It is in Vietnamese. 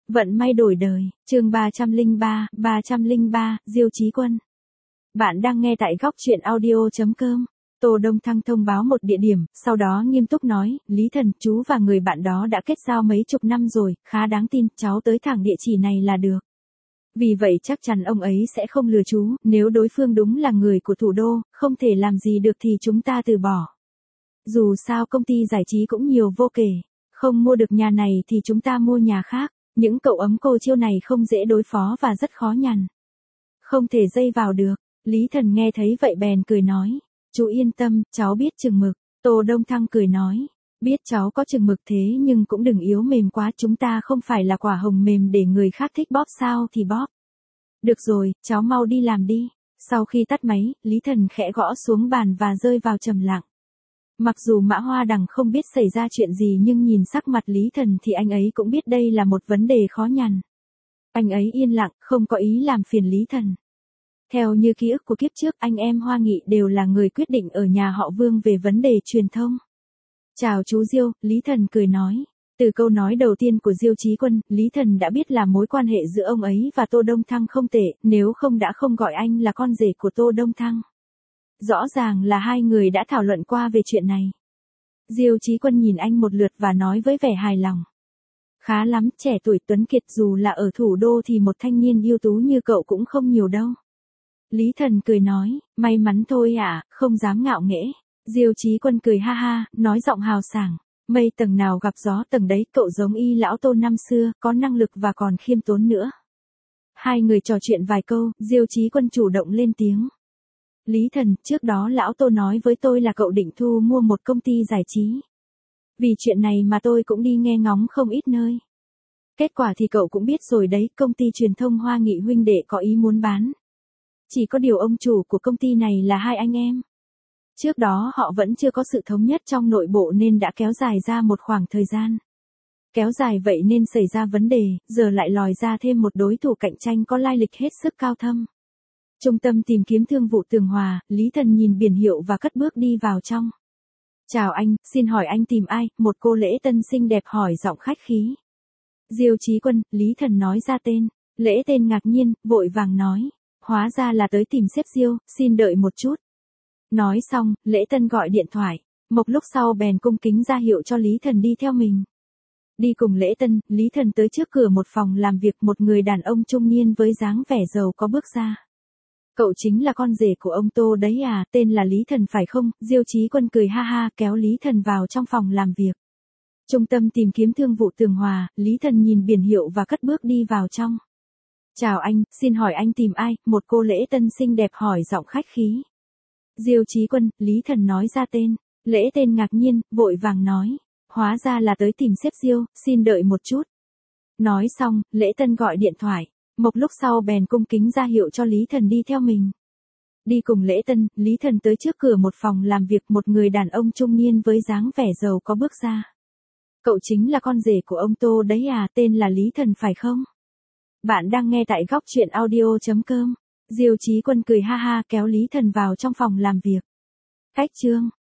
Vận may đổi đời, chương 303, Diêu Chí Quân. Bạn đang nghe tại góc truyện audio.com. Tô Đông Thăng thông báo một địa điểm, sau đó nghiêm túc nói, Lý Thần, chú và người bạn đó đã kết giao mấy chục năm rồi, khá đáng tin, cháu tới thẳng địa chỉ này là được. Vì vậy chắc chắn ông ấy sẽ không lừa chú, nếu đối phương đúng là người của thủ đô, không thể làm gì được thì chúng ta từ bỏ. Dù sao công ty giải trí cũng nhiều vô kể, không mua được nhà này thì chúng ta mua nhà khác. Những cậu ấm cô chiêu này không dễ đối phó và rất khó nhằn. Không thể dây vào được. Lý Thần nghe thấy vậy bèn cười nói. Chú yên tâm, cháu biết chừng mực. Tô Đông Thăng cười nói. Biết cháu có chừng mực thế nhưng cũng đừng yếu mềm quá, chúng ta không phải là quả hồng mềm để người khác thích bóp sao thì bóp. Được rồi, cháu mau đi làm đi. Sau khi tắt máy, Lý Thần khẽ gõ xuống bàn và rơi vào trầm lặng. Mặc dù Mã Hoa Đằng không biết xảy ra chuyện gì nhưng nhìn sắc mặt Lý Thần thì anh ấy cũng biết đây là một vấn đề khó nhằn. Anh ấy yên lặng, không có ý làm phiền Lý Thần. Theo như ký ức của kiếp trước, anh em Hoa Nghị đều là người quyết định ở nhà họ Vương về vấn đề truyền thông. Chào chú Diêu, Lý Thần cười nói. Từ câu nói đầu tiên của Diêu Chí Quân, Lý Thần đã biết là mối quan hệ giữa ông ấy và Tô Đông Thăng không tệ, nếu không đã không gọi anh là con rể của Tô Đông Thăng. Rõ ràng là hai người đã thảo luận qua về chuyện này. Diêu Chí Quân nhìn anh một lượt và nói với vẻ hài lòng. Khá lắm, trẻ tuổi tuấn kiệt, dù là ở thủ đô thì một thanh niên ưu tú như cậu cũng không nhiều đâu. Lý Thần cười nói, may mắn thôi ạ, không dám ngạo nghễ. Diêu Chí Quân cười ha ha, nói giọng hào sảng. Mây tầng nào gặp gió tầng đấy, cậu giống y lão Tô năm xưa, có năng lực và còn khiêm tốn nữa. Hai người trò chuyện vài câu, Diêu Chí Quân chủ động lên tiếng. Lý Thần, trước đó lão Tô nói với tôi là cậu định thu mua một công ty giải trí. Vì chuyện này mà tôi cũng đi nghe ngóng không ít nơi. Kết quả thì cậu cũng biết rồi đấy, công ty truyền thông Hoa Nghị huynh đệ có ý muốn bán. Chỉ có điều ông chủ của công ty này là hai anh em. Trước đó họ vẫn chưa có sự thống nhất trong nội bộ nên đã kéo dài ra một khoảng thời gian. Kéo dài vậy nên xảy ra vấn đề, giờ lại lòi ra thêm một đối thủ cạnh tranh có lai lịch hết sức cao thâm. Trung tâm tìm kiếm thương vụ Tường Hòa, Lý Thần nhìn biển hiệu và cất bước đi vào trong. Chào anh, xin hỏi anh tìm ai? Một cô lễ tân xinh đẹp hỏi giọng khách khí. Diêu Chí Quân, Lý Thần nói ra tên. Lễ tên ngạc nhiên, vội vàng nói. Hóa ra là tới tìm sếp Diêu, xin đợi một chút. Nói xong, lễ tân gọi điện thoại. Một lúc sau bèn cung kính ra hiệu cho Lý Thần đi theo mình. Đi cùng lễ tân, Lý Thần tới trước cửa một phòng làm việc, một người đàn ông trung niên với dáng vẻ giàu có bước ra. Cậu chính là con rể của ông Tô đấy à, tên là Lý Thần phải không? Diêu Chí Quân cười ha ha kéo Lý Thần vào trong phòng làm việc. Trung tâm tìm kiếm thương vụ Tường Hòa, Lý Thần nhìn biển hiệu và cất bước đi vào trong. Chào anh, xin hỏi anh tìm ai? Một cô lễ tân xinh đẹp hỏi giọng khách khí. Diêu Chí Quân, Lý Thần nói ra tên. Lễ tên ngạc nhiên, vội vàng nói. Hóa ra là tới tìm sếp Diêu, xin đợi một chút. Nói xong, lễ tân gọi điện thoại. Một lúc sau bèn cung kính ra hiệu cho Lý Thần đi theo mình. Đi cùng lễ tân, Lý Thần tới trước cửa một phòng làm việc, một người đàn ông trung niên với dáng vẻ giàu có bước ra. Cậu chính là con rể của ông Tô đấy à, tên là Lý Thần phải không? Bạn đang nghe tại góc truyện audio.com. Diêu Chí Quân cười ha ha kéo Lý Thần vào trong phòng làm việc. Cách chương